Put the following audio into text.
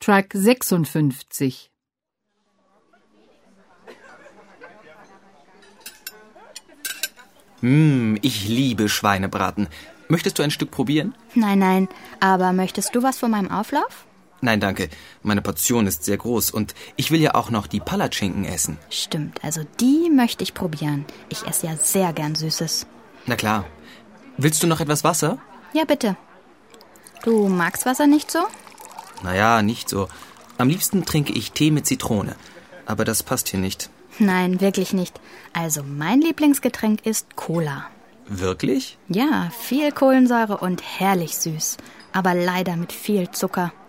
Track 56. Ich liebe Schweinebraten. Möchtest du ein Stück probieren? Nein, aber möchtest du was von meinem Auflauf? Nein, danke. Meine Portion ist sehr groß und ich will ja auch noch die Palatschinken essen. Stimmt, also die möchte ich probieren. Ich esse ja sehr gern Süßes. Na klar. Willst du noch etwas Wasser? Ja, bitte. Du magst Wasser nicht so? Naja, nicht so. Am liebsten trinke ich Tee mit Zitrone. Aber das passt hier nicht. Nein, wirklich nicht. Also mein Lieblingsgetränk ist Cola. Wirklich? Ja, viel Kohlensäure und herrlich süß. Aber leider mit viel Zucker.